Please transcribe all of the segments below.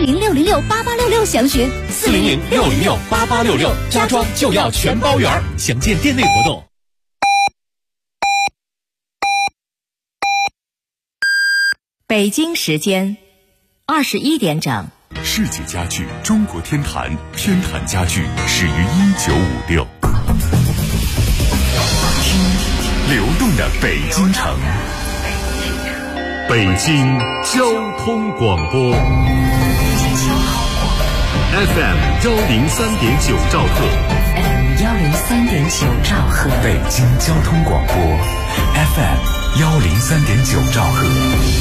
400-606-8866详询。 400-606-8866，家装就要全包圆。详见店内活动。 北京时间21点整。 世纪家具中国天坛，天坛家具始于1956。听流动的北京城，北京交通广播 FM 103.9兆赫 ，FM 103.9兆赫， 北京交通广播 FM 103.9兆赫。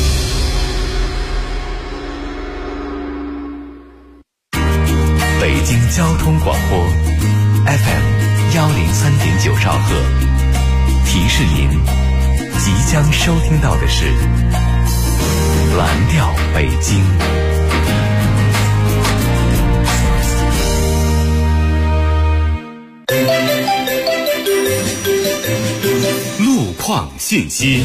北京交通广播 FM 103.9兆赫，提示您即将收听到的是蓝调北京。路况信息，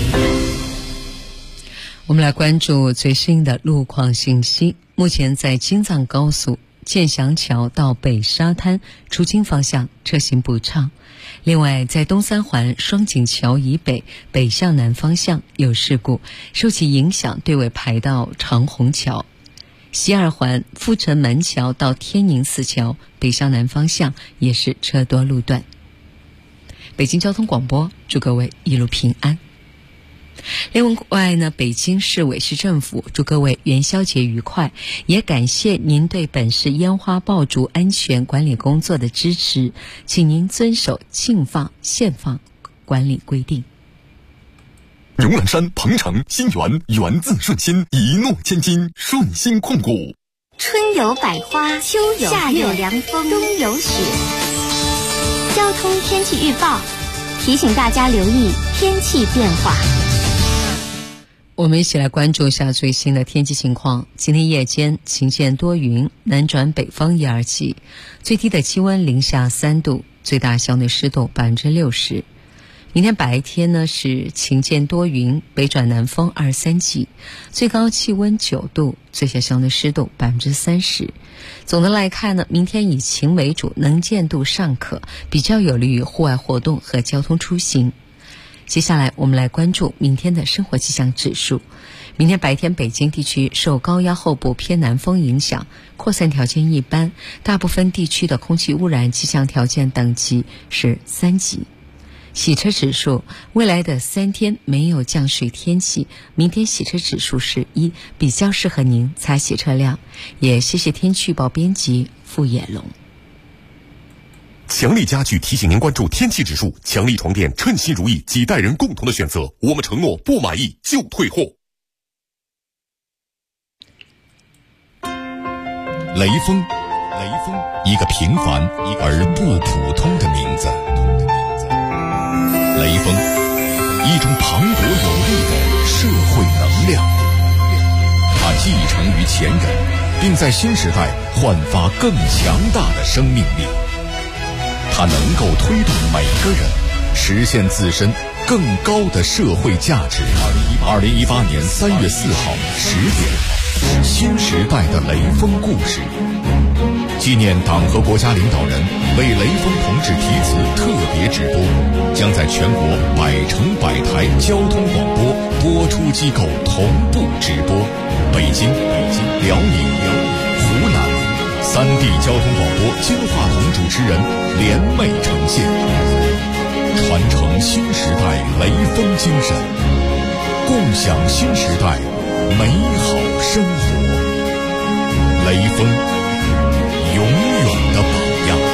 我们来关注最新的路况信息。目前在京藏高速建祥桥到北沙滩出京方向车行不畅。另外，在东三环双井桥以北北向南方向有事故，受其影响对尾排到长虹桥。西二环阜成门桥到天宁寺桥北向南方向也是车多路段。北京交通广播祝各位一路平安。另外呢，北京市委市政府祝各位元宵节愉快，也感谢您对本市烟花爆竹安全管理工作的支持，请您遵守禁放、限放管理规定。 牛栏山、鹏城、新源，源自顺心，一诺千金，顺心控股。 春有百花，秋有夏有凉风，冬有雪。交通天气预报提醒大家留意天气变化。 我们一起来关注一下最新的天气情况。今天夜间晴间多云，南转北风1、2级，最低的气温零下3度，最大相对湿度60%。明天白天呢是晴间多云，北转南风2、3级，最高气温9度，最小相对湿度30%。总的来看呢，明天以晴为主，能见度尚可，比较有利于户外活动和交通出行。接下来我们来关注明天的生活气象指数。明天白天北京地区受高压后部偏南风影响，扩散条件一般，大部分地区的空气污染气象条件等级是3级。洗车指数，未来的3天没有降水天气，明天洗车指数是1，比较适合您擦洗车辆。也谢谢天气预报编辑傅野龙。 强力家具提醒您关注天气指数，强力床垫称心如意，几代人共同的选择，我们承诺不满意就退货。雷锋，一个平凡而不普通的名字。雷锋，一种磅礴有力的社会能量，它继承于前人，并在新时代焕发更强大的生命力。它能够推动每个人实现自身更高的社会价值。2018年3月4号10点，新时代的雷锋故事，纪念党和国家领导人为雷锋同志题词特别直播，将在全国100城100台交通广播播出机构同步直播，北京、辽宁、湖南3地交通广播金话筒主持人联袂呈现，传承新时代雷锋精神，共享新时代美好生活。雷锋，永远的榜样。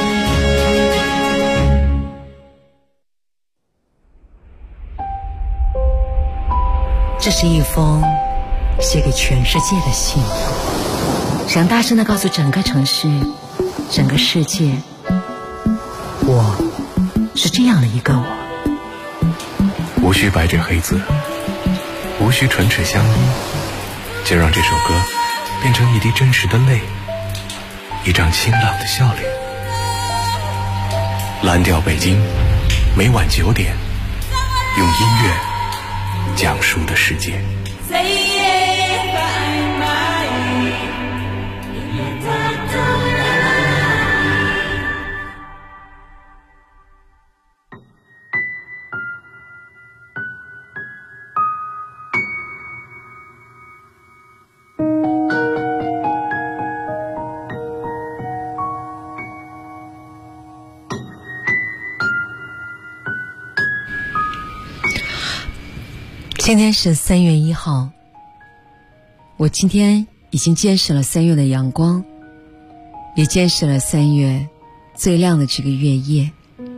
这是一封写给全世界的信，想大声地告诉整个城市、整个世界，我是这样的一个我。 无需白纸黑字，无需唇齿相依，就让这首歌变成一滴真实的泪，一张清朗的笑脸。蓝调北京，每晚9点，用音乐讲述的世界。 今天是3月1号，我今天已经见识了3月的阳光，也见识了3月最亮的这个月夜。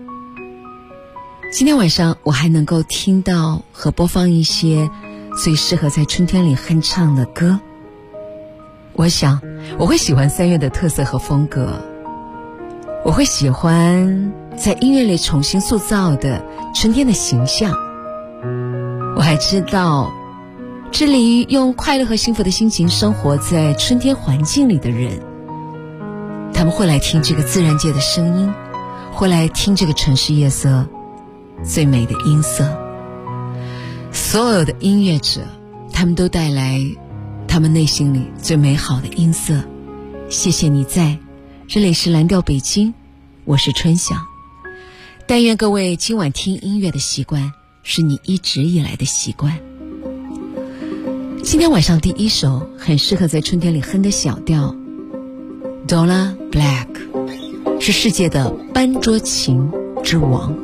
今天晚上我还能够听到和播放一些最适合在春天里哼唱的歌。我想我会喜欢3月的特色和风格，我会喜欢在音乐里重新塑造的春天的形象。我还知道致力于用快乐和幸福的心情生活在春天环境里的人，他们会来听这个自然界的声音，会来听这个城市夜色最美的音色。所有的音乐者，他们都带来他们内心里最美好的音色。谢谢你在，这里是蓝调北京，我是春晓。但愿各位今晚听音乐的习惯是你一直以来的习惯。今天晚上第一首很适合在春天里哼的小调 Donna Black， 是世界的班卓琴之王。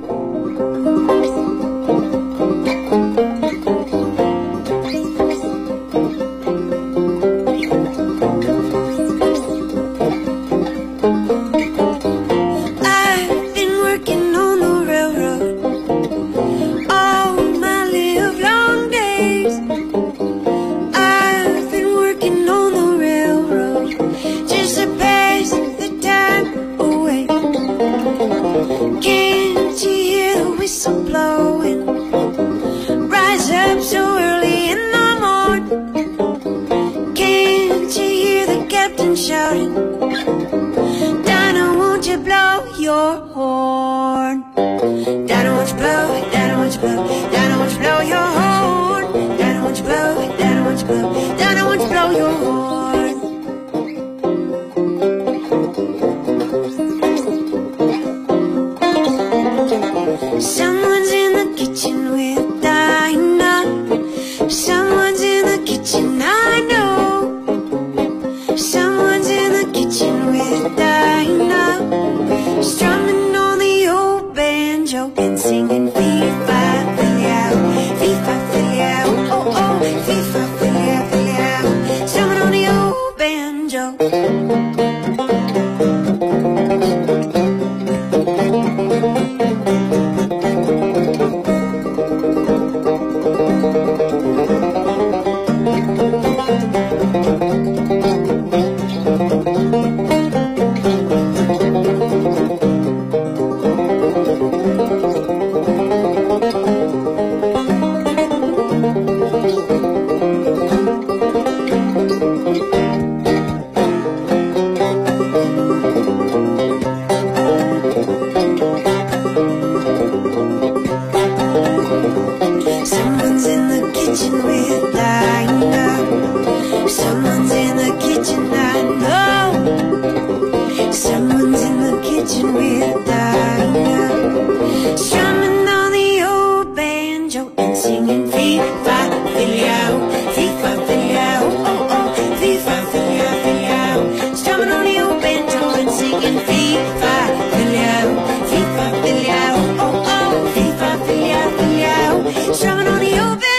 Shouting, Donna, won't you blow your horn? Donna, won't you blow? Donna, won't you blow? Donna, won't you blow your horn? Donna, won't you blow? Donna, won't you blow? Donna, won't you blow your horn? Someone's in the kitchen with Dinah. Someone's in the kitchen, I know. Someone's in the kitchen with Dinah, strumming on the old banjo and singing fee-fi-fi-yow, fee-fi-fi-yow, oh oh, fee-fi-fi-yow, strumming on the old banjo. Someone's in the kitchen with Dinah. Someone's in the kitchen, I know. Someone's in the kitchen with Dinah, strumming on the old banjo and singing fee-fi-fi-yow, fee-fi-fi-yow, oh oh, fee-fi-fi-yow, strumming on the old banjo and singing fee-fi-fi-yow, fee-fi-fi-yow, oh oh, fee-fi-fi-yow, strumming on the old banjo.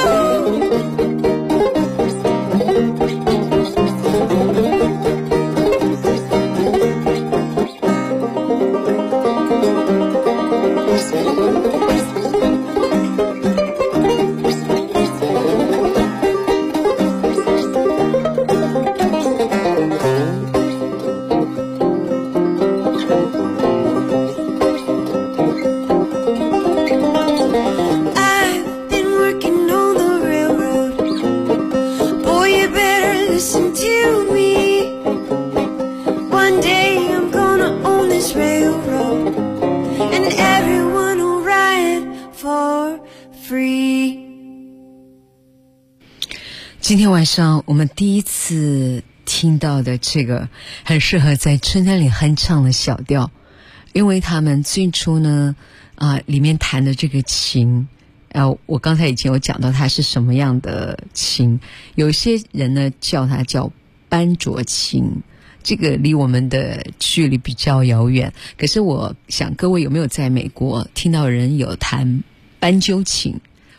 Listen to me. One day I'm gonna own this railroad, and everyone will ride for free. 今天晚上我们第一次听到的这个很适合在春天里哼唱的小调，因为他们最初呢里面弹的这个琴我刚才以前有讲到它是什么样的琴，有些人呢叫它叫班卓琴，这个离我们的距离比较遥远，可是我想各位有没有在美国听到人有弹斑鸠琴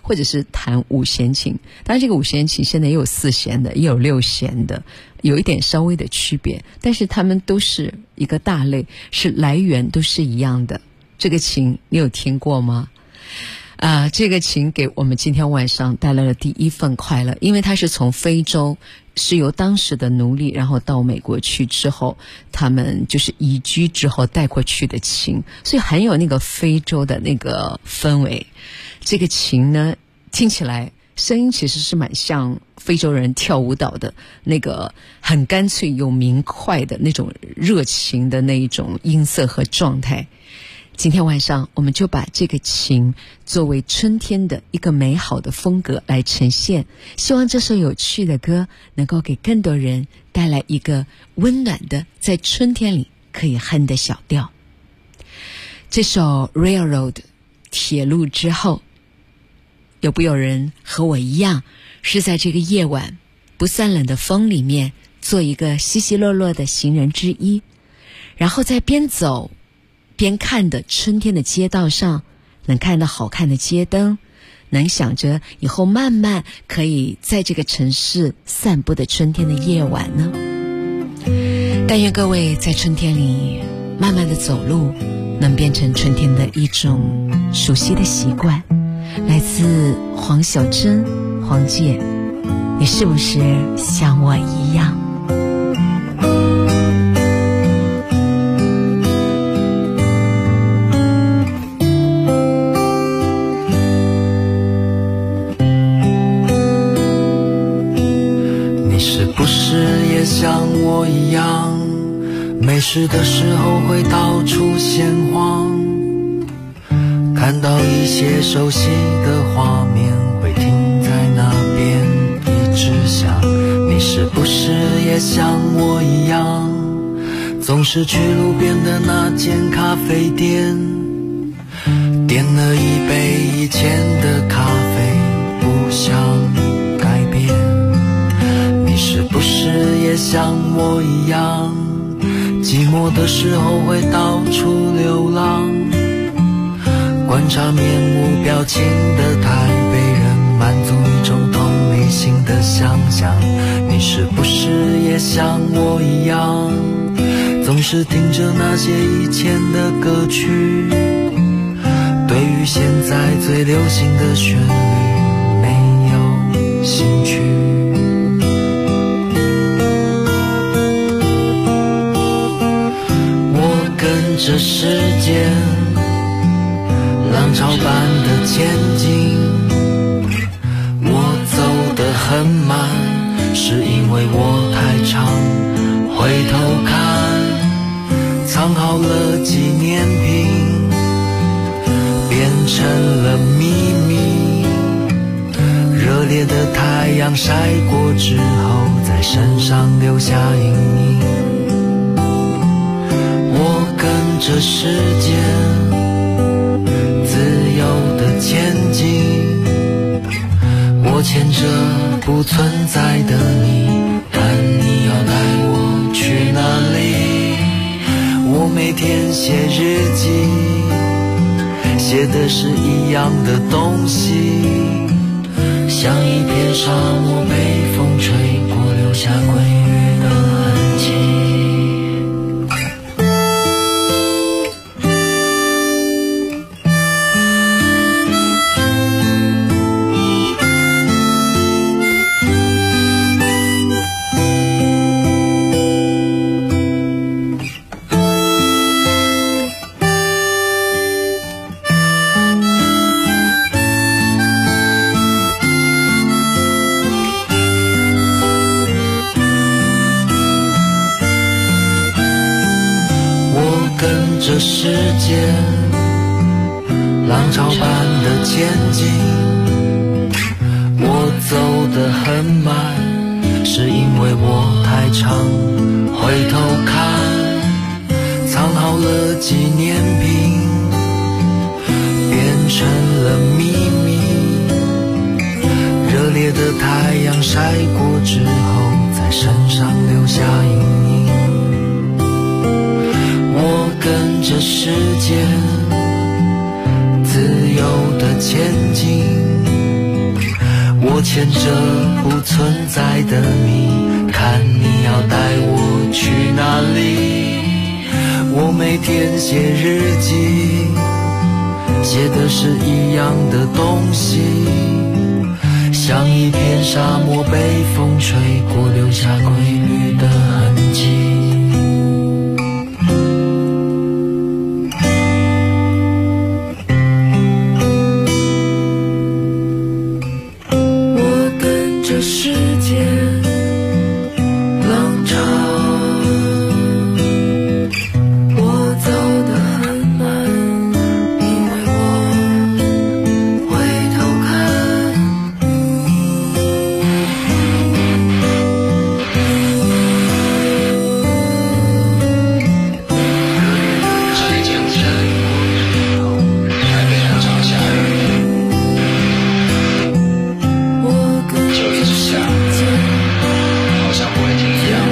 或者是弹五弦琴。当然这个五弦琴现在也有4弦的，也有6弦的，有一点稍微的区别，但是它们都是一个大类，是来源都是一样的。这个琴你有听过吗？这个琴给我们今天晚上带来了第一份快乐，因为它是从非洲，是由当时的奴隶然后到美国去之后，他们就是移居之后带过去的琴，所以很有那个非洲的那个氛围。这个琴呢，听起来声音其实是蛮像非洲人跳舞蹈的那个很干脆又明快的那种热情的那一种音色和状态。今天晚上我们就把这个琴作为春天的一个美好的风格来呈现，希望这首有趣的歌能够给更多人带来一个温暖的在春天里可以哼的小调。这首 Railroad 铁路之后，有不有人和我一样是在这个夜晚不算冷的风里面做一个稀稀落落的行人之一，然后在边走边看的春天的街道上，能看到好看的街灯，能想着以后慢慢可以在这个城市散步的春天的夜晚呢？但愿各位在春天里慢慢的走路，能变成春天的一种熟悉的习惯。来自黄小珍，黄姐，你是不是像我一样？ 不是也像我一样，没事的时候会到处闲晃，看到一些熟悉的画面，会停在那边一直想。你是不是也像我一样，总是去路边的那间咖啡店，点了一杯以前的咖啡，不想改变。你是不是也像我一样，寂寞的时候会到处流浪，观察面无表情的台北人，满足一种同理心的想象。你是不是也像我一样，总是听着那些以前的歌曲，对于现在最流行的旋律没有兴趣。跟着时间浪潮般的前进，我走得很慢，是因为我太长，回头看藏好了纪念品，变成了秘密，热烈的太阳晒过之后，在身上留下阴影。跟着时间自由的前进，我牵着不存在的你，看你要带我去哪里。我每天写日记，写的是一样的东西，像一片沙漠被风吹过，留下归于的痕迹。这世界浪潮般的前进，我走得很慢，是因为我太长，回头看藏好了纪念品，变成了秘密，热烈的太阳晒过之后，在身上留下阴影。我跟着时间自由的前进， 牵着不存在的你，看你要带我去哪里。我每天写日记，写的是一样的东西，像一片沙漠被风吹过，留下规律的痕迹。世界浪潮，我走得很慢，因为我回头看。 这里江山，台北常常下雨。好像不会停一样，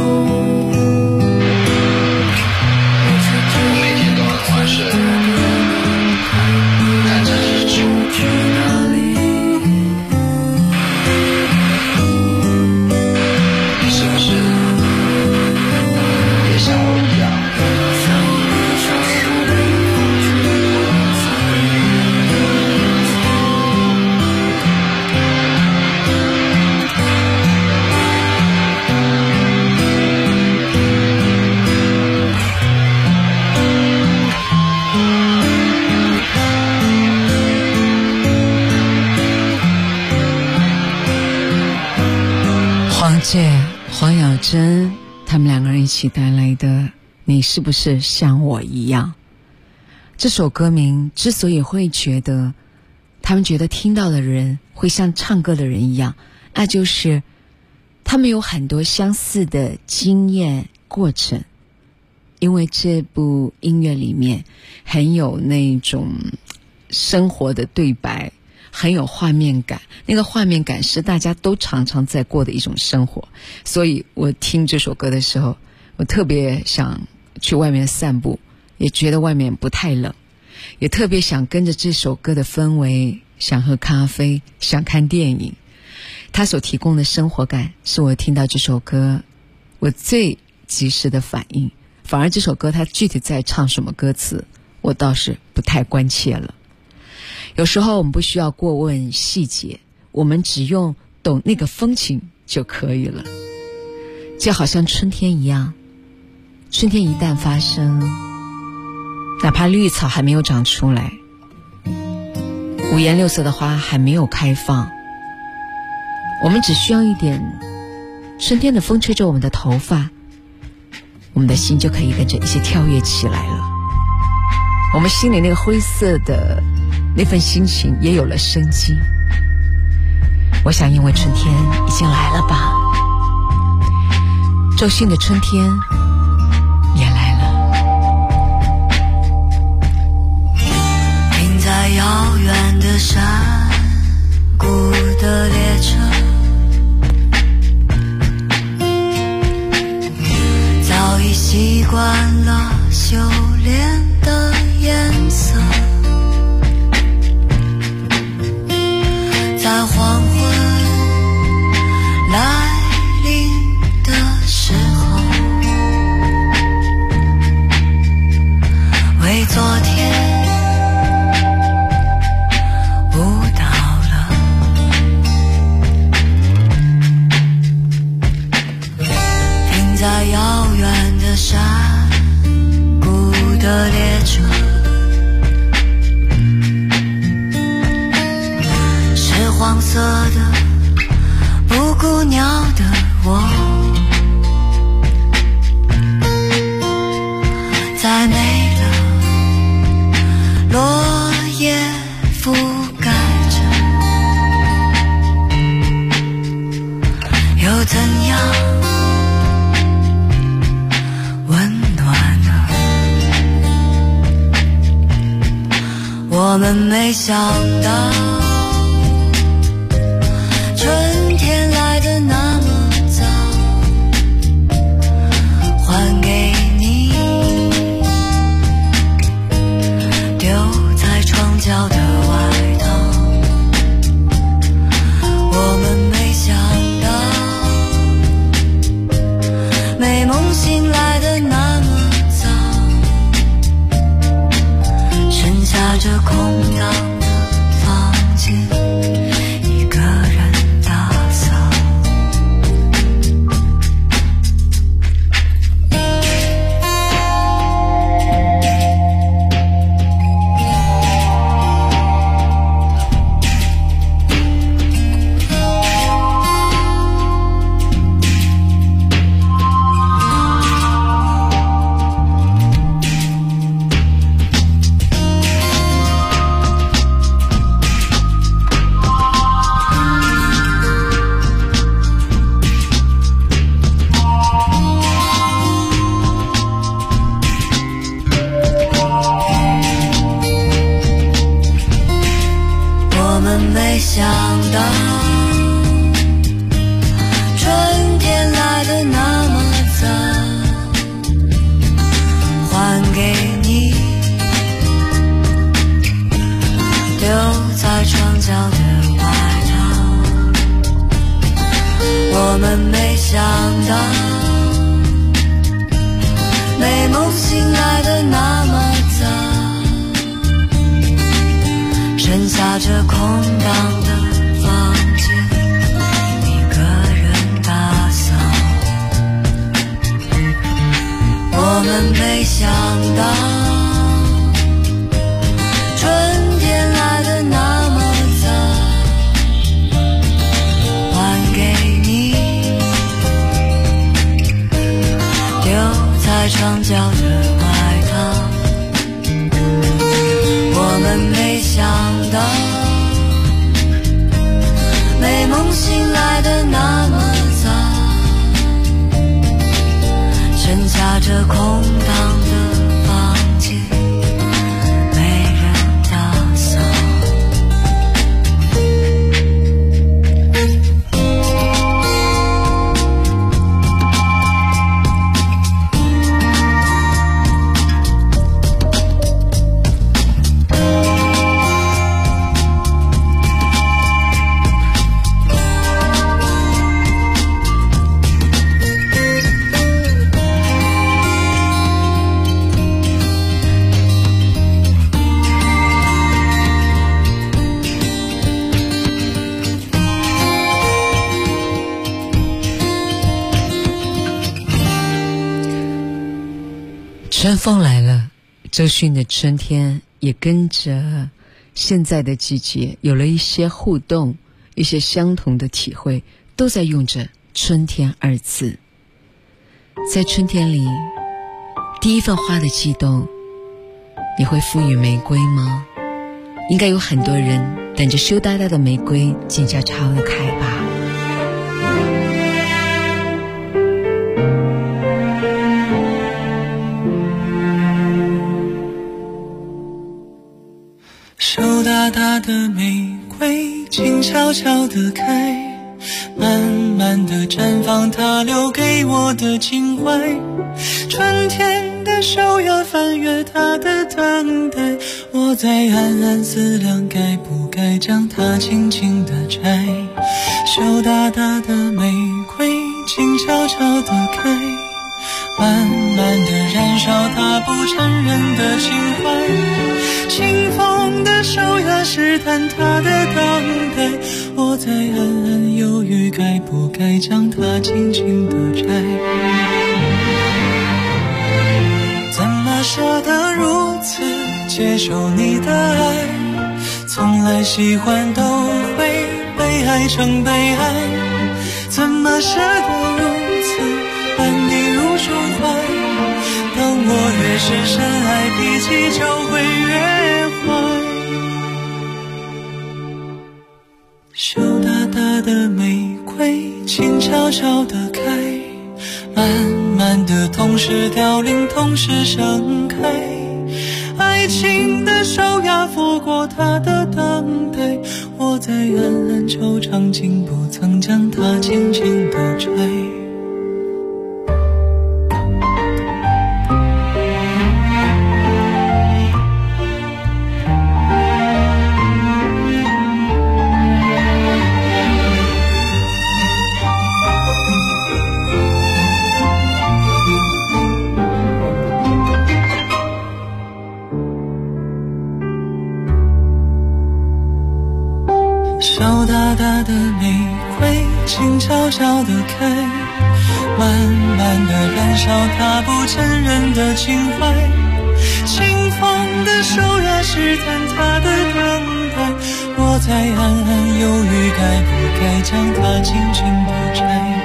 我每天都很晚睡，看着日出去哪里？你是不是也像我一样？ 黄玠、黄雅珍他们两个人一起带来的《你是不是像我一样》这首歌名，之所以会觉得他们觉得听到的人会像唱歌的人一样，那就是他们有很多相似的经验过程。因为这部音乐里面很有那种生活的对白，很有画面感，那个画面感是大家都常常在过的一种生活。所以我听这首歌的时候，我特别想去外面散步，也觉得外面不太冷，也特别想跟着这首歌的氛围，想喝咖啡，想看电影。它所提供的生活感是我听到这首歌我最及时的反应。反而这首歌它具体在唱什么歌词，我倒是不太关切了。有时候我们不需要过问细节，我们只用懂那个风情就可以了。就好像春天一样，春天一旦发生，哪怕绿草还没有长出来，五颜六色的花还没有开放，我们只需要一点春天的风吹着我们的头发，我们的心就可以跟着一起跳跃起来了。我们心里那个灰色的那份心情也有了生机。我想因为春天已经来了吧，周迅的春天也来了。 停在遥远的山谷的列车，早已习惯了修炼的颜色，在黄昏来临的时候，为昨天舞蹈了。停在遥远的山谷的列车，是黄色的布谷鸟的我，在没了落叶覆盖着，又怎样温暖呢？我们没想到春天来得那么早，还给你丢在窗角的外套。我梦醒来的那么早，剩下这空荡的房间，一个人打扫。我们没想到春天来的那么早，还给你丢在床角的外套。我们没想到美梦醒来的那么早，剩下这空荡的房间，没人打扫。 春风来了，周迅的春天也跟着现在的季节有了一些互动，一些相同的体会，都在用着春天二字。在春天里，第一份花的悸动，你会赋予玫瑰吗？应该有很多人等着羞答答的玫瑰静悄悄地开吧。 羞答答的玫瑰静悄悄地开，慢慢地绽放它留给我的情怀。春天的手要翻越它的等待，我在暗暗思量该不该将它轻轻地摘。羞答答的玫瑰静悄悄地开，慢慢地燃烧它不承认的情怀。清风的手要试探它的等待，我在暗暗犹豫该不该将它轻轻地摘。怎么舍得如此接受你的爱，从来喜欢都会被爱成悲哀。怎么舍得如此把你入胸怀，当我越是深爱，脾气就会越坏。羞答答的玫瑰静悄悄地开，慢慢地同时凋零同时盛开。爱情的手压拂过它的等待，我在暗暗惆怅，竟不曾将它轻轻地摘。羞答答的玫瑰静悄悄地开，慢慢地燃烧它不承认的情怀。清风的手要试探它的等待，我在暗暗犹豫该不该将它轻轻地摘。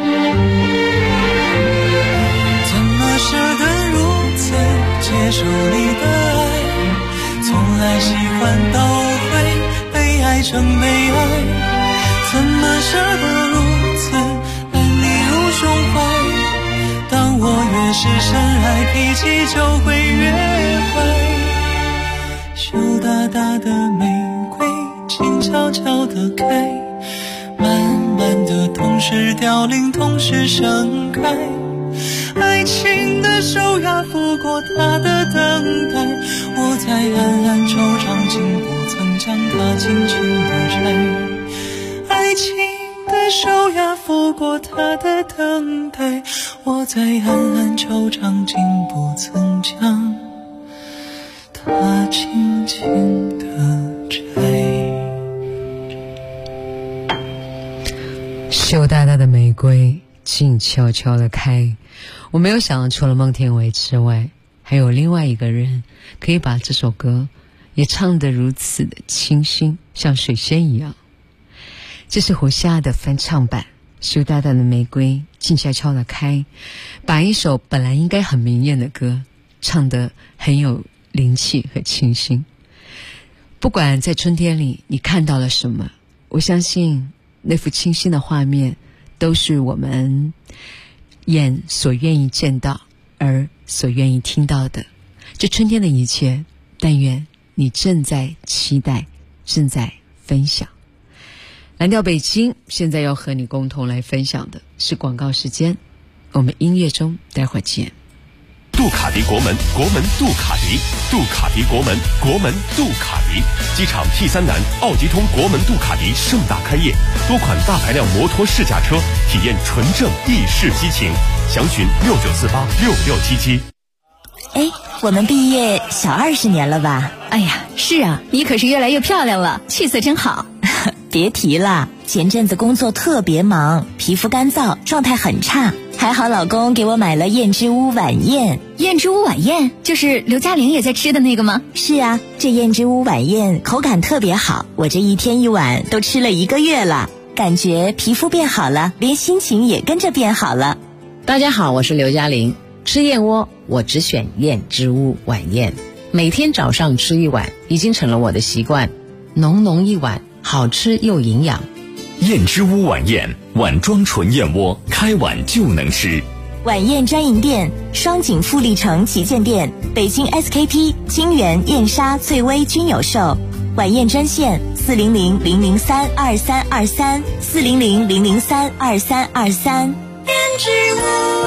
怎么舍得如此接受你的爱，从来喜欢都会被爱成悲哀。怎么舍得如此把你入胸怀，当我越是深爱，脾气就会越坏。羞答答的玫瑰静悄悄地开，慢慢地同时凋零同时盛开。爱情的手压拂过它的等待，我在暗暗惆怅，竟不曾将它轻轻地摘。爱情的手压拂过它的等待， 我在暗暗惆怅，竟不曾将它轻轻地摘。 羞答答的玫瑰静悄悄地开。我没有想到除了孟庭苇之外，还有另外一个人可以把这首歌也唱得如此的清新，像水仙一样。这是胡夏的翻唱版，羞答答的玫瑰静悄悄地开，把一首本来应该很明艳的歌唱得很有灵气和清新。不管在春天里你看到了什么，我相信那幅清新的画面都是我们眼所愿意见到而所愿意听到的。这春天的一切，但愿你正在期待，正在分享。蓝调北京现在要和你共同来分享的是广告时间，我们音乐中待会儿见。 杜卡迪国门，国门杜卡迪，杜卡迪国门，国门杜卡迪。机场 T3南奥迪通国门杜卡迪盛大开业，多款大排量摩托试驾车，体验纯正意式激情。详询69486677。 哎，我们毕业小20年了吧？ 哎呀，是啊，你可是越来越漂亮了，气色真好。 别提了，前阵子工作特别忙，皮肤干燥，状态很差。还好老公给我买了燕之屋晚宴。 燕之屋晚宴就是刘嘉玲也在吃的那个吗？ 是啊，这燕之屋晚宴口感特别好，我这一天一碗都吃了1个月了，感觉皮肤变好了，连心情也跟着变好了。 大家好，我是刘嘉玲。吃燕窝我只选燕之屋晚宴，每天早上吃1碗已经成了我的习惯，浓浓一碗，好吃又营养。 燕之屋晚宴，碗装纯燕窝，开碗就能吃。 晚宴专营店：双井富力城旗舰店、北京 SKP、金源、燕莎、翠微均有售。晚宴专线400-003-2323 400-003-2323。燕之屋。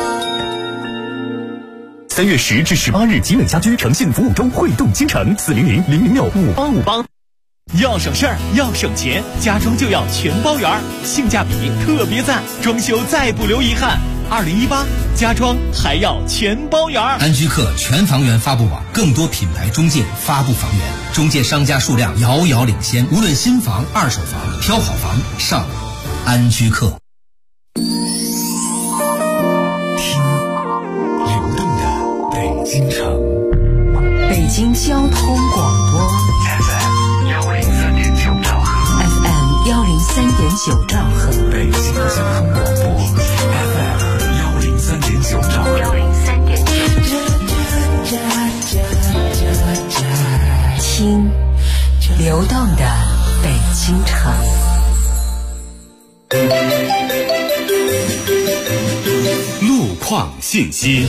3月10至18日，吉美家居诚信服务中汇动京城400-006-5858。要省事儿，要省钱，家装就要全包圆，性价比特别赞，装修再不留遗憾。2018家装还要全包圆。 安居客全房源发布网，更多品牌中介发布房源，中介商家数量遥遥领先。无论新房、二手房，挑好房上网。安居客。 听流动的北京城， 北京交通广播 FM103.9兆赫 ，FM103.9兆赫， 北京交通广播 FM103.9兆赫。 听流动的北京城。 路况信息。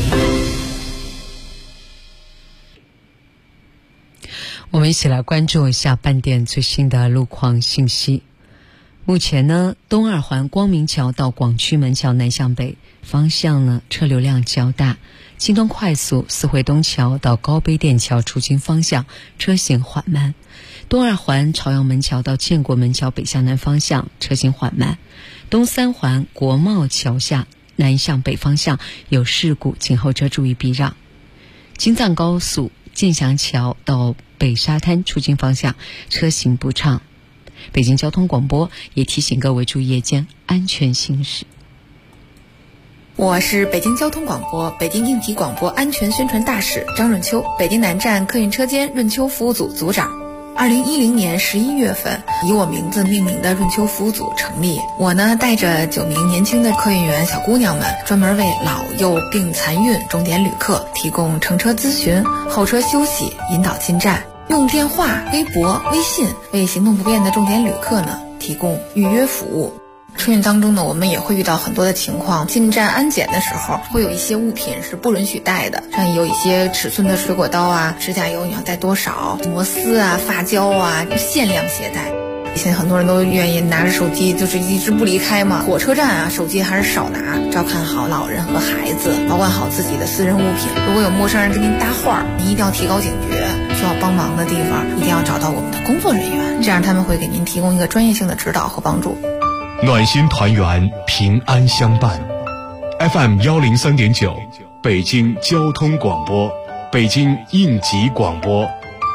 我们一起来关注一下半点最新的路况信息。目前呢，东二环光明桥到广渠门桥南向北方向呢，车流量较大。京东快速四惠东桥到高碑店桥出京方向车行缓慢。东二环朝阳门桥到建国门桥北向南方向车行缓慢。东三环国贸桥下南向北方向有事故，请后车注意避让。京藏高速建祥桥到北沙滩出京方向车行不畅。北京交通广播也提醒各位注意夜间安全行驶。 我是北京交通广播北京应急广播安全宣传大使张润秋，北京南站客运车间润秋服务组组长。2010年11月份，以我名字命名的润秋服务组成立。我呢，带着9名年轻的客运员小姑娘们，专门为老幼病残孕重点旅客提供乘车咨询、候车休息、引导进站。用电话、微博、微信为行动不便的重点旅客呢提供预约服务。春运当中呢，我们也会遇到很多的情况，进站安检的时候会有一些物品是不允许带的，像有一些尺寸的水果刀啊、指甲油你要带多少、摩丝啊、发胶啊，限量携带。现在很多人都愿意拿着手机就是一直不离开嘛，火车站啊手机还是少拿，照看好老人和孩子，保管好自己的私人物品。如果有陌生人跟您搭话，您一定要提高警觉，需要帮忙的地方一定要找到我们的工作人员，这样他们会给您提供一个专业性的指导和帮助。 暖心团圆，平安相伴。 FM 103.9，北京交通广播，北京应急广播。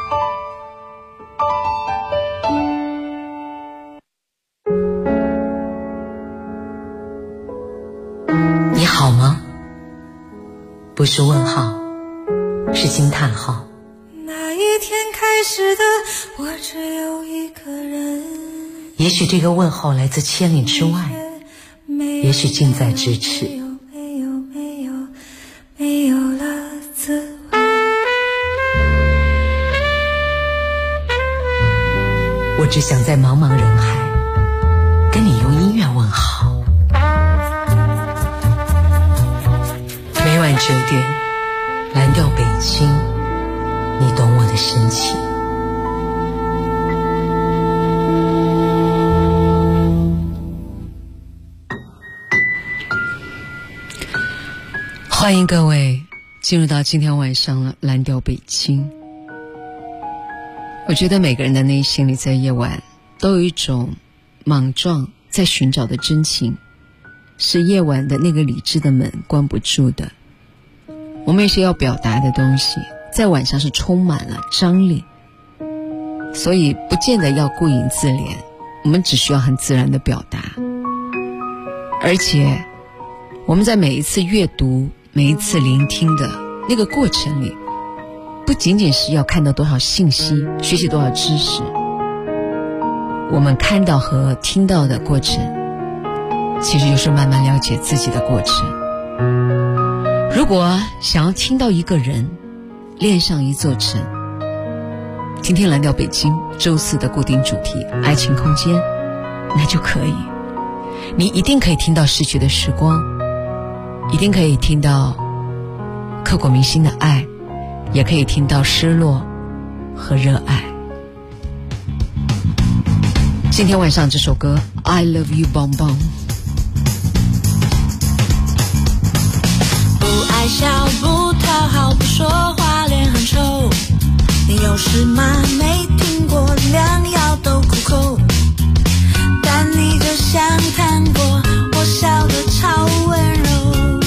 你好吗？不是问号，是惊叹号。 那一天开始的，我只有一个人。 也许这个问候来自千里之外，也许近在咫尺。 没有了滋味。 我只想在茫茫人海跟你用音乐问好。每晚9点，蓝调北京，你懂我的深情。 欢迎各位进入到今天晚上的蓝调北京。我觉得每个人的内心里在夜晚都有一种莽撞在寻找的真情，是夜晚的那个理智的门关不住的。我们有些要表达的东西在晚上是充满了张力，所以不见得要顾影自怜，我们只需要很自然的表达。而且我们在每一次阅读每一次聆听的那个过程里，不仅仅是要看到多少信息，学习多少知识，我们看到和听到的过程其实就是慢慢了解自己的过程。如果想要听到一个人恋上一座城，听听蓝调北京周四的固定主题爱情空间，那就可以。你一定可以听到逝去的时光，一定可以听到刻骨铭心的爱，也可以听到失落和热爱。今天晚上这首歌 I Love You 棒棒。 不爱笑，不讨好，不说话，脸很臭。你有事吗？没听过良药都苦口，但你就像糖果，我笑得超温柔。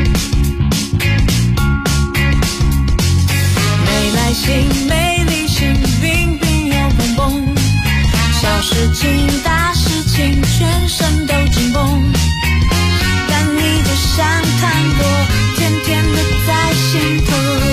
没耐心，没理性，冰冰又蹦蹦，小事情大事情，全身都紧绷。但你就像糖果，甜甜的在心头。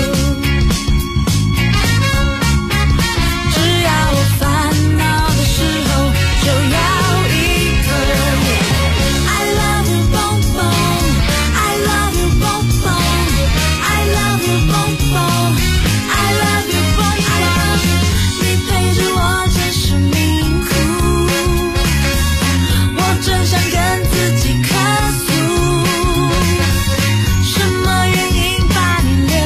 只要我烦恼的时候，就要一个人。I love you 蹦蹦 I love you 蹦蹦 I love you 蹦蹦 I love you 蹦蹦，你陪着我真是命苦，我真想跟自己客诉，什么原因把你留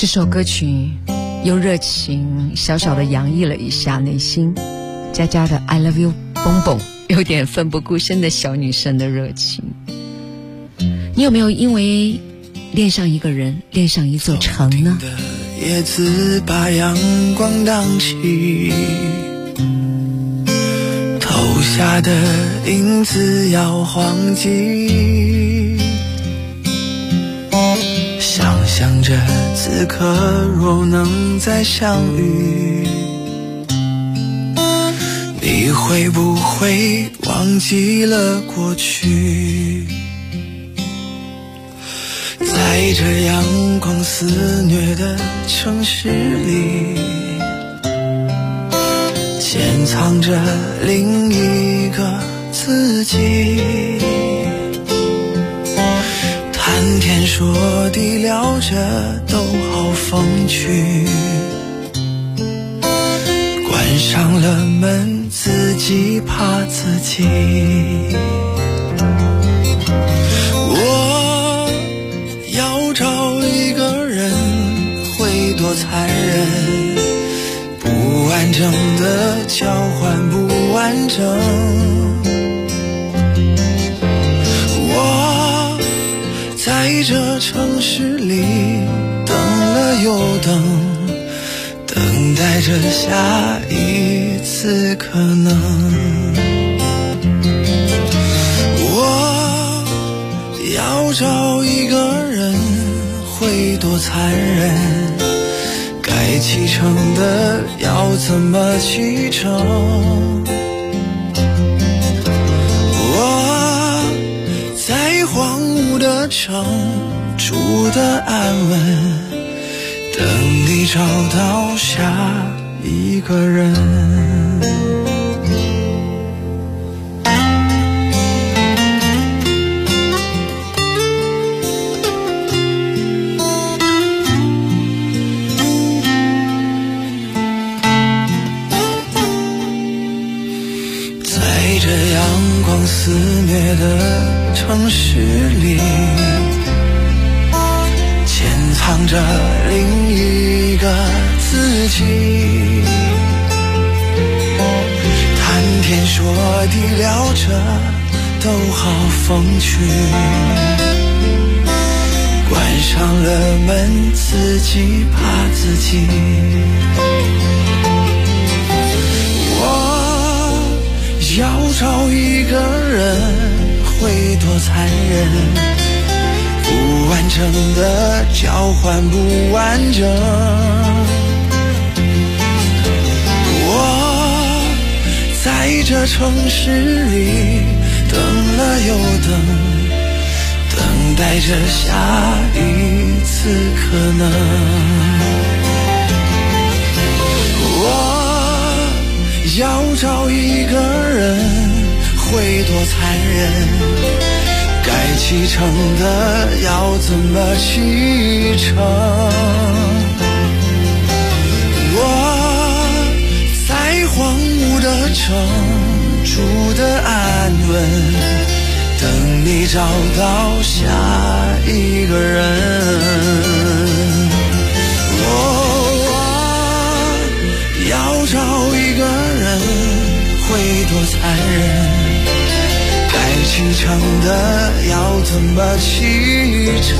这首歌曲用热情小小的洋溢了一下内心，佳佳的 I love you 蹦蹦，有点奋不顾身的小女生的热情。你有没有因为恋上一个人，恋上一座城呢？ 叶子把阳光荡起，投下的影子要晃迹，想象着此刻若能再相遇，你会不会忘记了过去？在这阳光肆虐的城市里，潜藏着另一个自己，谈天说地聊着都好风趣，关上了门自己怕自己。找一个人会多残忍，不完整的交换不完整。我在这城市里等了又等，等待着下一次可能。我要找一个人会多残忍，该启程的要怎么启程？我在荒芜的城住得安稳，等你找到下一个人。肆虐的城市里，潜藏着另一个自己，谈天说地聊着都好风趣，关上了门自己怕自己。要找一个人会多残忍，不完整的交换不完整。我在这城市里等了又等，等待着下一次可能。要找一个人会多残忍，该启程的要怎么启程？我在荒芜的城住得安稳，等你找到下一个人。要找一个人会多残忍，该启程的要怎么启程？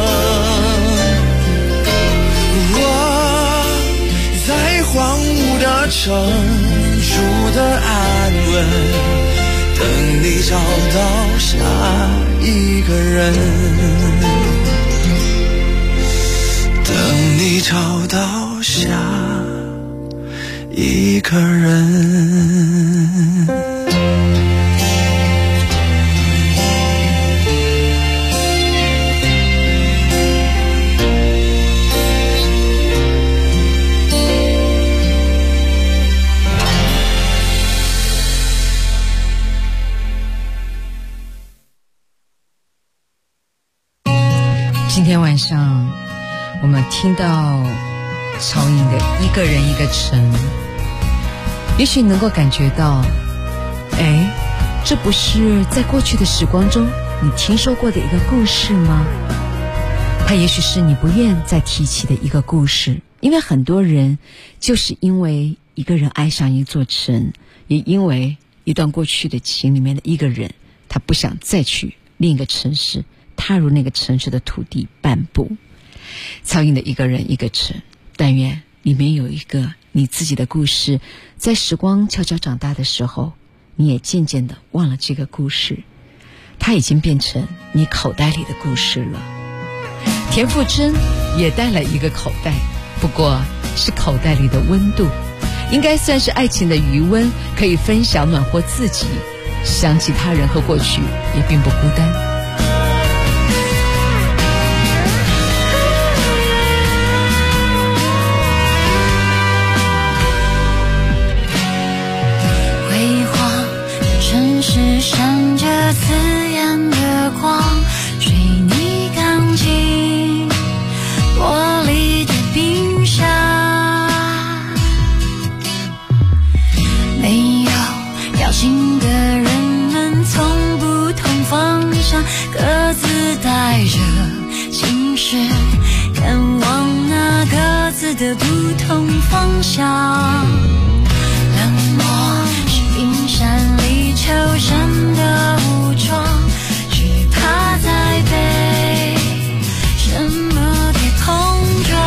我在荒芜的城住得安稳，等你找到下一个人，等你找到下一个人。 今天晚上我们听到曹颖的一个人一个城，也许能够感觉到，这不是在过去的时光中你听说过的一个故事吗？ 它也许是你不愿再提起的一个故事，因为很多人就是因为一个人爱上一座城，也因为一段过去的情里面的一个人，他不想再去另一个城市，踏入那个城市的土地半步。曹颖的一个人一个城，但愿里面有一个你自己的故事，在时光悄悄长大的时候，你也渐渐的忘了这个故事，它已经变成你口袋里的故事了。田馥甄也带了一个口袋，不过是口袋里的温度，应该算是爱情的余温，可以分享暖和自己，想起他人和过去也并不孤单。 是闪着刺眼的光，水泥钢筋玻璃的冰箱，没有表情的人们从不同方向各自带着心事，赶往那各自的不同方向。冷漠是冰山里求生的武装，只怕再被什么给碰撞。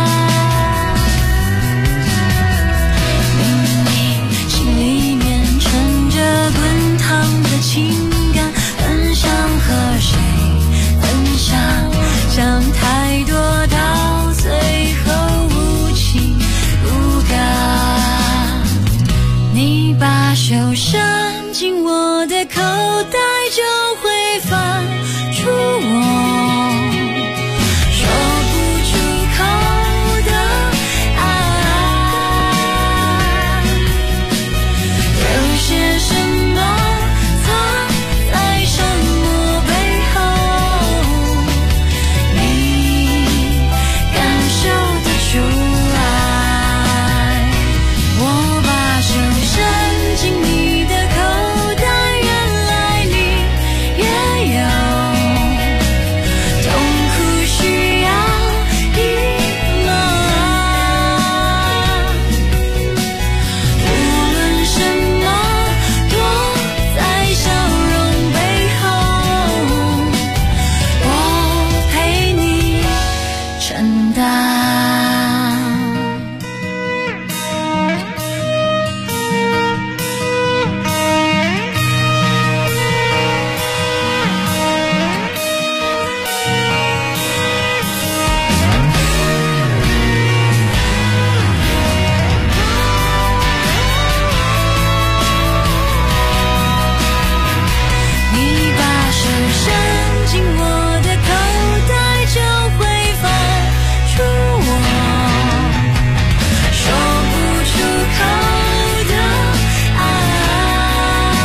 明明心里面盛着滚烫的情感，很想和谁分享，想太多到最后无情无感。你把手伸进我的口袋，就会翻出我说不出口的爱，有些什么藏在什么背后，你感受得出来。我把手伸进你的口袋，原来你也有痛苦需要依赖。无论什么躲在笑容背后，我陪你承担。你把手伸进我的口袋，就会翻出我说不出口的爱。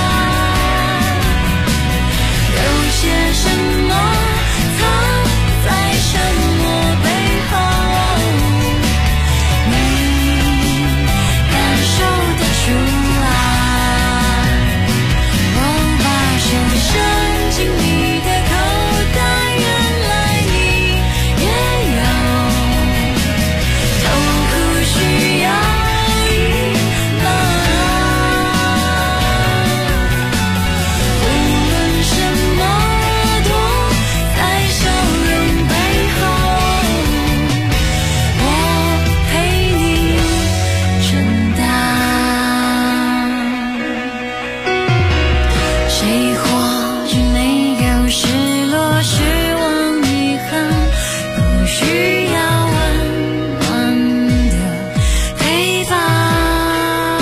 有些什么藏在什么背后，你感受得出来。我把手伸进你的口袋，原来你也有痛苦需要依赖。无论什么躲在笑容背后，我陪你承担。谁或许没有失落、失望、遗憾，不需要温暖的陪伴。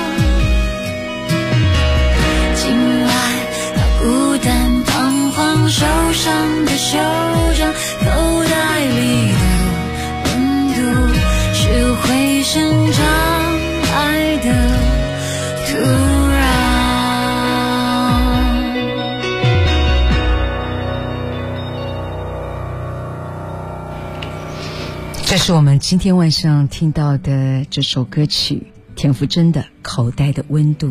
今晚他孤单彷徨，受伤的手掌，口袋里的温度是会生长爱的土壤。 这是我们今天晚上听到的这首歌曲，田馥甄的《口袋的温度》。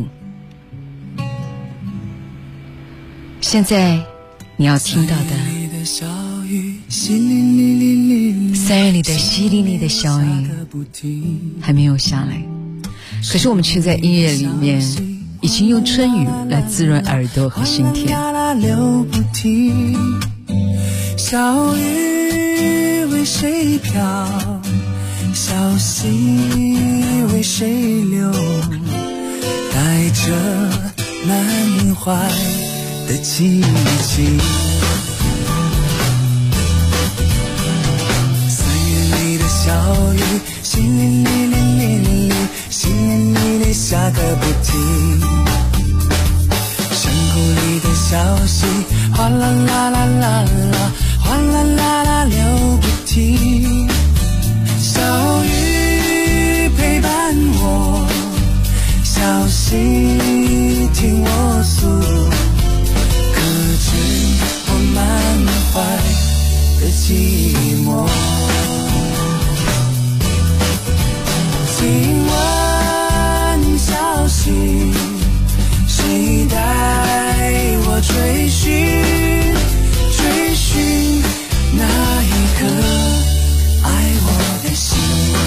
现在你要听到的小雨 3月里的淅沥沥的小雨还没有下来，可是我们却在音乐里面已经用春雨来滋润耳朵和心田。 流不停，小雨为谁飘，小溪为谁流，带着满怀的激情。3月里的小雨，淅沥沥沥沥沥，淅沥沥沥下个不停。山谷里的小溪，哗啦啦啦啦啦，哗啦啦啦流不停。小雨陪伴我，小溪听我诉，可知我满怀的寂寞。请问小溪，谁带我追寻，追寻那一颗爱我的心。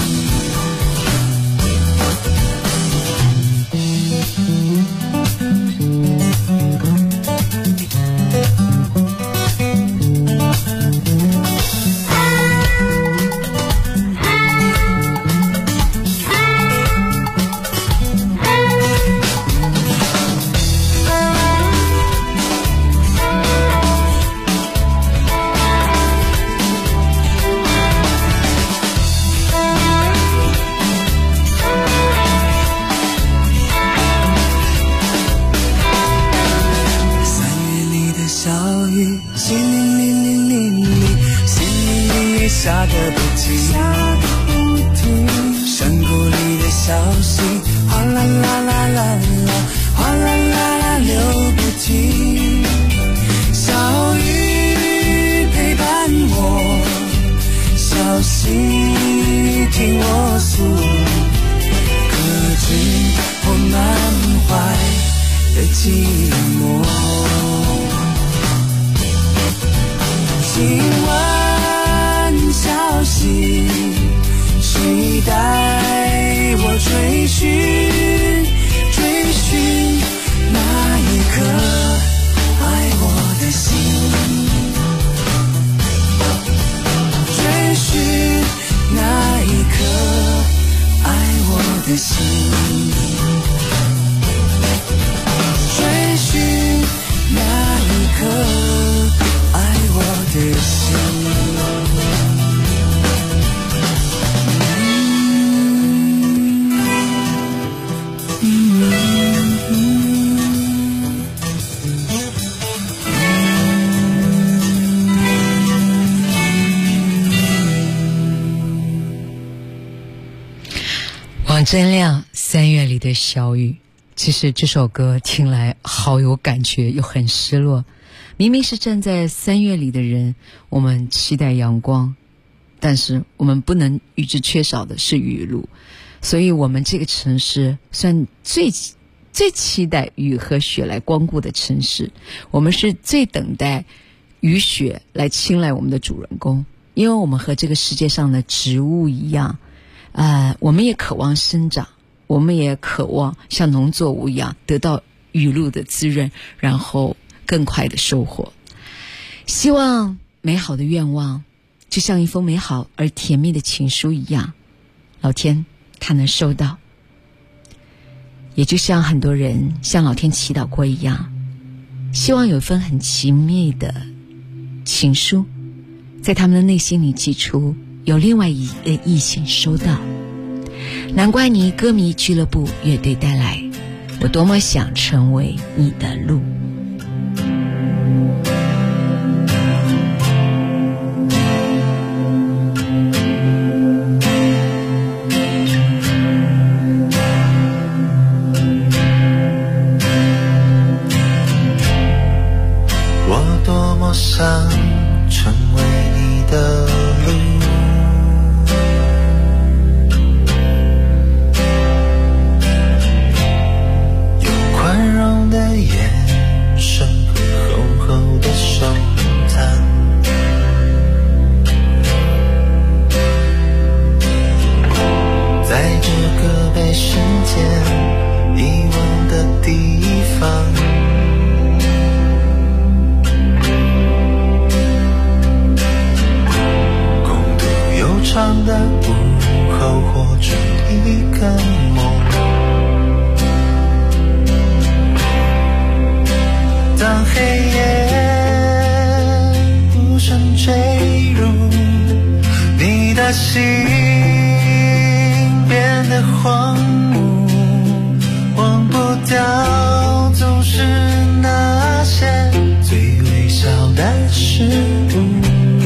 下个不停，山谷里的小溪，哗啦啦啦啦啦，哗啦啦啦流不停。小雨陪伴我，小溪听我诉，可知我满怀的寂寞。请问小溪，谁带我追寻，追寻那一颗爱我的心，追寻那一颗爱我的心，追寻那一颗爱我的心。 王铮亮3月里的小雨，其实这首歌听来好有感觉又很失落。明明是站在3月里的人，我们期待阳光，但是我们不能与之缺少的是雨露。所以我们这个城市算最期待雨和雪来光顾的城市，我们是最等待雨雪来青睐我们的主人公，因为我们和这个世界上的植物一样，我们也渴望生长，我们也渴望像农作物一样得到雨露的滋润，然后更快的收获。希望美好的愿望就像一封美好而甜蜜的情书一样，老天他能收到，也就像很多人向老天祈祷过一样，希望有一份很奇妙的情书在他们的内心里寄出，有另外一个异性收到。难怪你歌迷俱乐部乐队带来，我多么想成为你的路。 我多么想成为你的路，有宽容的眼， 长的午后活出一个梦。当黑夜无声坠入你的心，变得荒芜，忘不掉总是那些最微小的事物。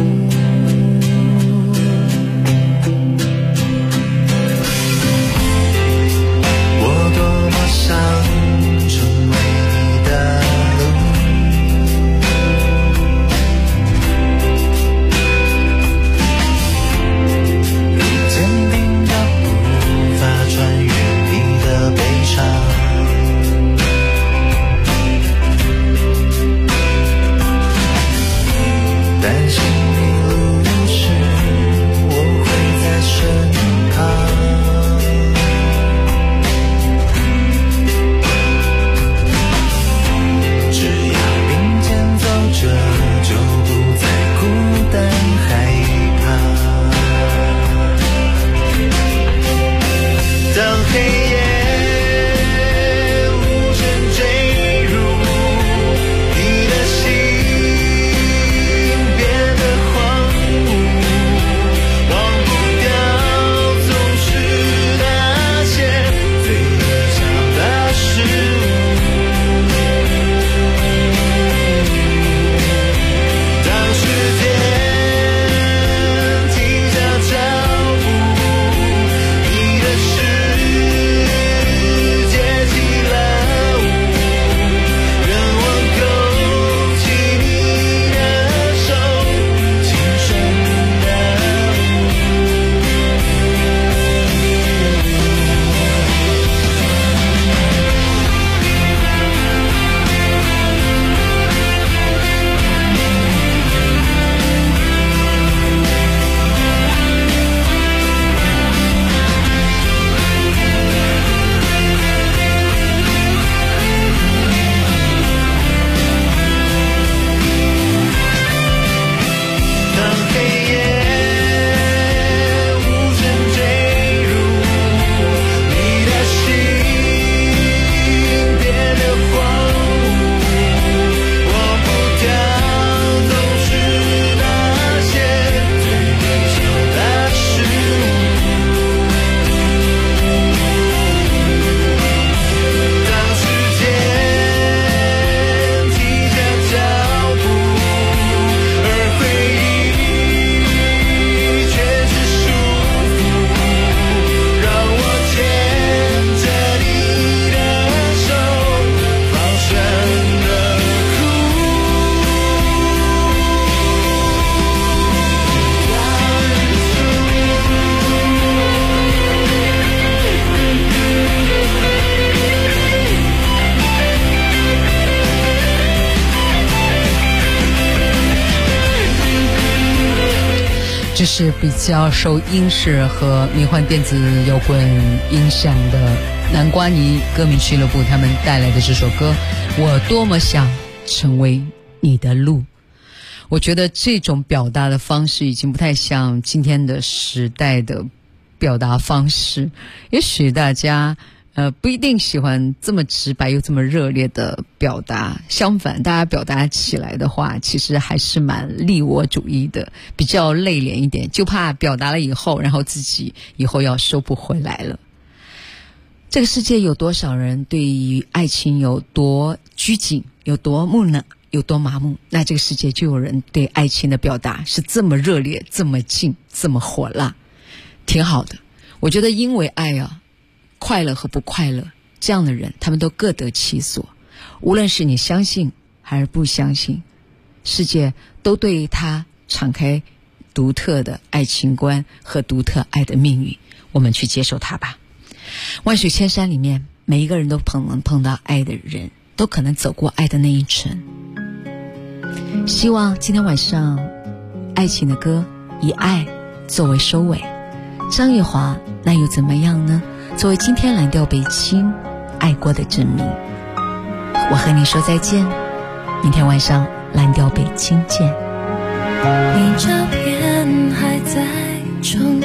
这是比较受英式和迷幻电子摇滚影响的南瓜泥歌迷俱乐部他们带来的这首歌《我多么想成为你的路》。我觉得这种表达的方式已经不太像今天的时代的表达方式，也许大家不一定喜欢这么直白又这么热烈的表达，相反大家表达起来的话其实还是蛮利我主义的，比较内敛一点，就怕表达了以后然后自己以后要收不回来了。这个世界有多少人对于爱情有多拘谨，有多木讷，有多麻木，那这个世界就有人对爱情的表达是这么热烈，这么近，这么火辣，挺好的。我觉得因为爱啊，快乐和不快乐，这样的人他们都各得其所。无论是你相信还是不相信，世界都对他敞开独特的爱情观和独特爱的命运，我们去接受它吧。万水千山里面，每一个人都能碰到爱的人，都可能走过爱的那一程。希望今天晚上爱情的歌以爱作为收尾。张玉华，那又怎么样呢？作为今天蓝调北京爱过的证明。我和你说再见，明天晚上蓝调北京见。 你这片还在重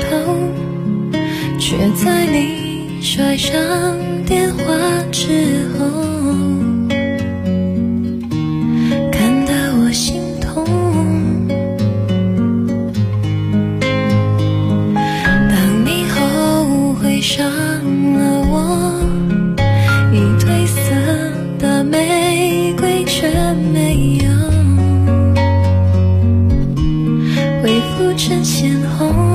却在你摔上电话之后，看得我心痛。当你后悔上了我已褪色的玫瑰，却没有恢复成鲜红。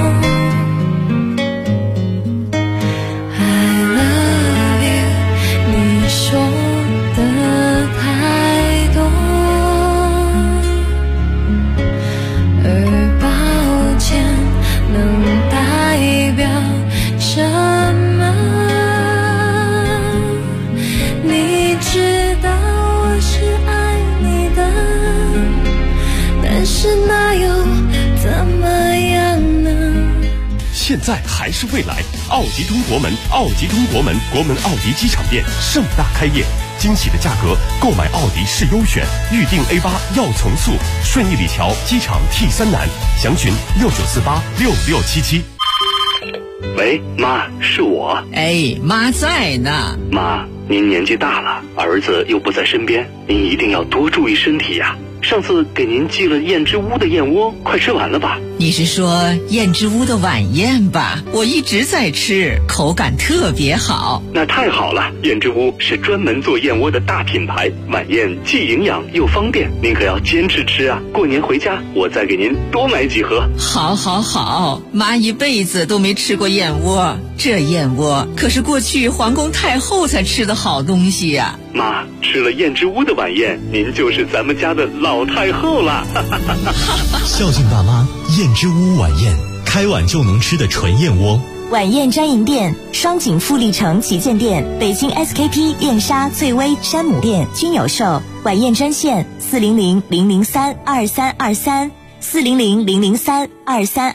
现在还是未来，奥迪通国门，奥迪通国门，国门奥迪机场店盛大开业，惊喜的价格，购买奥迪是优选，预定 A8 要从速，顺义里桥机场 T3南，详询69486677。 喂，妈，是我。 哎，妈在呢。 妈，您年纪大了，儿子又不在身边，您一定要多注意身体呀。上次给您寄了燕之屋的燕窝，快吃完了吧？ 你是说燕之屋的晚宴吧？我一直在吃，口感特别好。 那太好了，燕之屋是专门做燕窝的大品牌，晚宴既营养又方便，您可要坚持吃啊！过年回家我再给您多买几盒。 好，好，好，妈一辈子都没吃过燕窝，这燕窝可是过去皇宫太后才吃的好东西呀。 妈，吃了燕之屋的晚宴，您就是咱们家的老太后了。 孝敬爸妈，燕之屋晚宴，开碗就能吃的纯燕窝。 晚宴专营店：双井富力城旗舰店、北京 SKP 燕莎、翠微、山姆店均有售。晚宴专线：400-003-2323，400-003-23。